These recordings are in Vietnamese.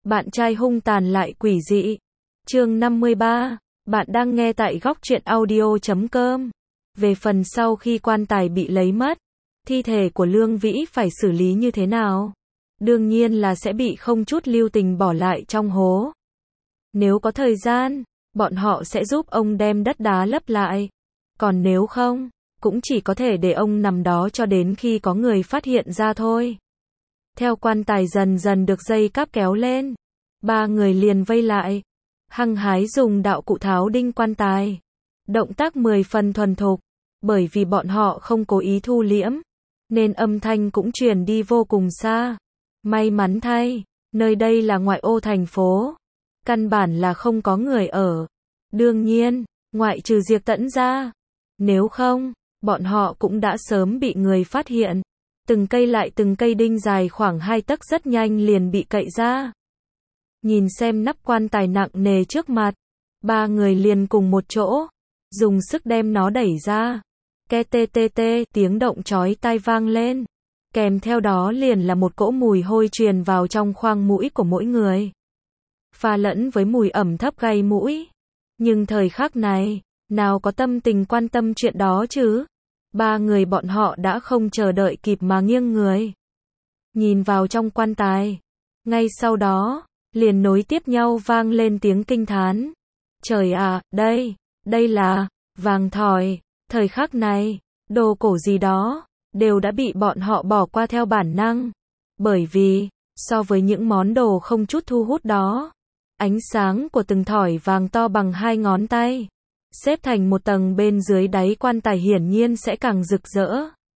Bạn trai hung tàn lại quỷ dị. Chương 53. Bạn đang nghe tại góc truyện audio.com. Về phần sau khi quan tài bị lấy mất, thi thể của Lương Vĩ phải xử lý như thế nào? Đương nhiên là sẽ bị không chút lưu tình bỏ lại trong hố. Nếu có thời gian, bọn họ sẽ giúp ông đem đất đá lấp lại. Còn nếu không, cũng chỉ có thể để ông nằm đó cho đến khi có người phát hiện ra thôi. Theo quan tài dần dần được dây cáp kéo lên, ba người liền vây lại, hăng hái dùng đạo cụ tháo đinh quan tài. Động tác 10 phần thuần thục, bởi vì bọn họ không cố ý thu liễm, nên âm thanh cũng truyền đi vô cùng xa. May mắn thay, nơi đây là ngoại ô thành phố, căn bản là không có người ở. Đương nhiên, ngoại trừ Diệp Tẫn ra, nếu không, bọn họ cũng đã sớm bị người phát hiện. Từng cây lại từng cây đinh dài khoảng 2 tấc rất nhanh liền bị cậy ra. Nhìn xem nắp quan tài nặng nề trước mặt, ba người liền cùng một chỗ, dùng sức đem nó đẩy ra. Ke tê tê tê, tiếng động chói tai vang lên. Kèm theo đó liền là một cỗ mùi hôi truyền vào trong khoang mũi của mỗi người, pha lẫn với mùi ẩm thấp gây mũi. Nhưng thời khắc này, nào có tâm tình quan tâm chuyện đó chứ? Ba người bọn họ đã không chờ đợi kịp mà nghiêng người, nhìn vào trong quan tài. Ngay sau đó, liền nối tiếp nhau vang lên tiếng kinh thán. Trời ạ, đây là vàng thỏi. Thời khắc này, đồ cổ gì đó đều đã bị bọn họ bỏ qua theo bản năng. Bởi vì, so với những món đồ không chút thu hút đó, ánh sáng của từng thỏi vàng to bằng 2 ngón tay, xếp thành một tầng bên dưới đáy quan tài hiển nhiên sẽ càng rực rỡ,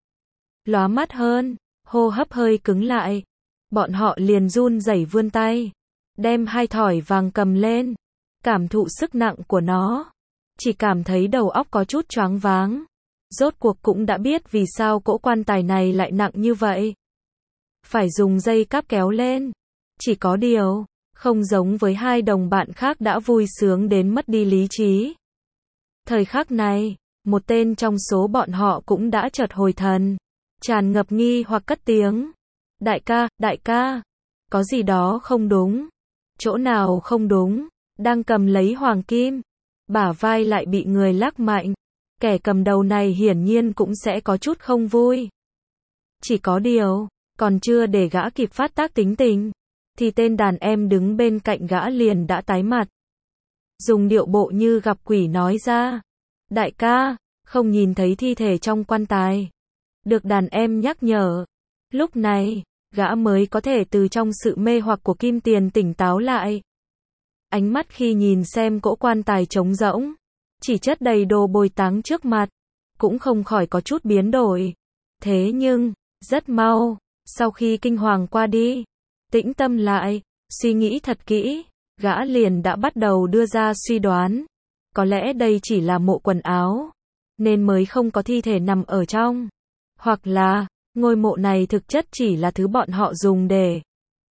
lóa mắt hơn. Hô hấp hơi cứng lại, bọn họ liền run rẩy vươn tay, đem 2 thỏi vàng cầm lên, cảm thụ sức nặng của nó. Chỉ cảm thấy đầu óc có chút choáng váng. Rốt cuộc cũng đã biết vì sao cỗ quan tài này lại nặng như vậy. Phải dùng dây cáp kéo lên. Chỉ có điều, không giống với 2 đồng bạn khác đã vui sướng đến mất đi lý trí. Thời khắc này, một tên trong số bọn họ cũng đã chợt hồi thần, tràn ngập nghi hoặc cất tiếng. Đại ca, có gì đó không đúng. Chỗ nào không đúng? Đang cầm lấy hoàng kim, bả vai lại bị người lắc mạnh. Kẻ cầm đầu này hiển nhiên cũng sẽ có chút không vui. Chỉ có điều, còn chưa để gã kịp phát tác tính tình, thì tên đàn em đứng bên cạnh gã liền đã tái mặt. Dùng điệu bộ như gặp quỷ nói ra. Đại ca, không nhìn thấy thi thể trong quan tài. Được đàn em nhắc nhở. Lúc này, gã mới có thể từ trong sự mê hoặc của kim tiền tỉnh táo lại. Ánh mắt khi nhìn xem cỗ quan tài trống rỗng, chỉ chất đầy đồ bồi táng trước mặt, cũng không khỏi có chút biến đổi. Thế nhưng, rất mau, sau khi kinh hoàng qua đi, tĩnh tâm lại, suy nghĩ thật kỹ, gã liền đã bắt đầu đưa ra suy đoán. Có lẽ đây chỉ là mộ quần áo, nên mới không có thi thể nằm ở trong. Hoặc là, ngôi mộ này thực chất chỉ là thứ bọn họ dùng để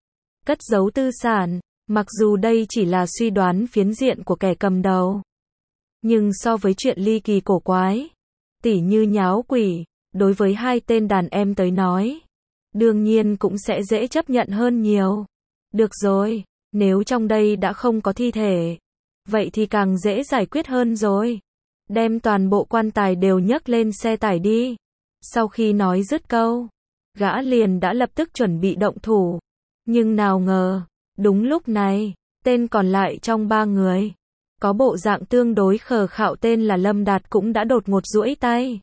cất giấu tư sản. Mặc dù đây chỉ là suy đoán phiến diện của kẻ cầm đầu, nhưng so với chuyện ly kỳ cổ quái, tỉ như nháo quỷ, đối với 2 tên đàn em tới nói, đương nhiên cũng sẽ dễ chấp nhận hơn nhiều. Được rồi, nếu trong đây đã không có thi thể, vậy thì càng dễ giải quyết hơn rồi. Đem toàn bộ quan tài đều nhấc lên xe tải đi. Sau khi nói dứt câu, gã liền đã lập tức chuẩn bị động thủ. Nhưng nào ngờ, đúng lúc này, tên còn lại trong 3 người, có bộ dạng tương đối khờ khạo tên là Lâm Đạt cũng đã đột ngột duỗi tay,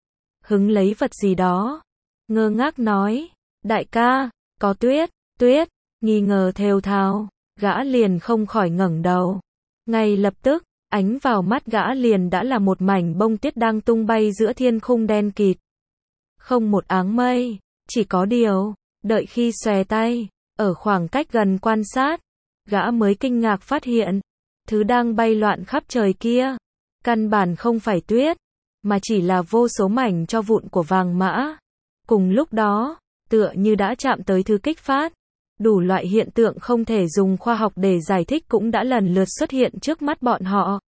hứng lấy vật gì đó, ngơ ngác nói. Đại ca, có tuyết, nghi ngờ thều thào, gã liền không khỏi ngẩng đầu. Ngay lập tức, ánh vào mắt gã liền đã là một mảnh bông tuyết đang tung bay giữa thiên khung đen kịt. Không một áng mây, chỉ có điều, đợi khi xòe tay, ở khoảng cách gần quan sát, gã mới kinh ngạc phát hiện, thứ đang bay loạn khắp trời kia, căn bản không phải tuyết, mà chỉ là vô số mảnh tro vụn của vàng mã. Cùng lúc đó, tựa như đã chạm tới thứ kích phát, đủ loại hiện tượng không thể dùng khoa học để giải thích cũng đã lần lượt xuất hiện trước mắt bọn họ.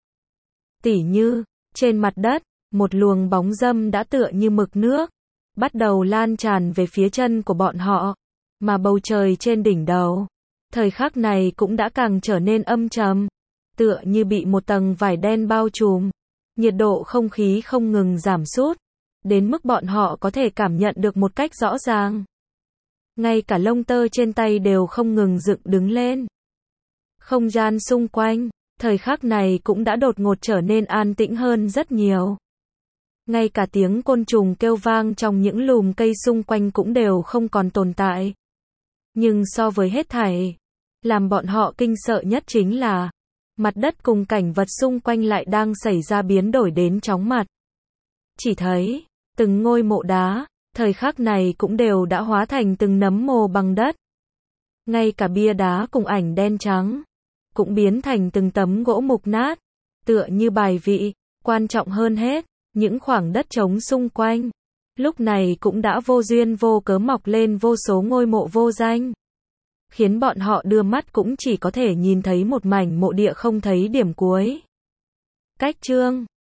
Tỉ như, trên mặt đất, một luồng bóng râm đã tựa như mực nước, bắt đầu lan tràn về phía chân của bọn họ, mà bầu trời trên đỉnh đầu, thời khắc này cũng đã càng trở nên âm trầm, tựa như bị một tầng vải đen bao trùm. Nhiệt độ không khí không ngừng giảm sút, đến mức bọn họ có thể cảm nhận được một cách rõ ràng. Ngay cả lông tơ trên tay đều không ngừng dựng đứng lên. Không gian xung quanh, thời khắc này cũng đã đột ngột trở nên an tĩnh hơn rất nhiều. Ngay cả tiếng côn trùng kêu vang trong những lùm cây xung quanh cũng đều không còn tồn tại. Nhưng so với hết thảy, làm bọn họ kinh sợ nhất chính là, mặt đất cùng cảnh vật xung quanh lại đang xảy ra biến đổi đến chóng mặt. Chỉ thấy, từng ngôi mộ đá, thời khắc này cũng đều đã hóa thành từng nấm mồ bằng đất. Ngay cả bia đá cùng ảnh đen trắng, cũng biến thành từng tấm gỗ mục nát, tựa như bài vị. Quan trọng hơn hết, những khoảng đất trống xung quanh, lúc này cũng đã vô duyên vô cớ mọc lên vô số ngôi mộ vô danh, khiến bọn họ đưa mắt cũng chỉ có thể nhìn thấy một mảnh mộ địa không thấy điểm cuối. Cách chương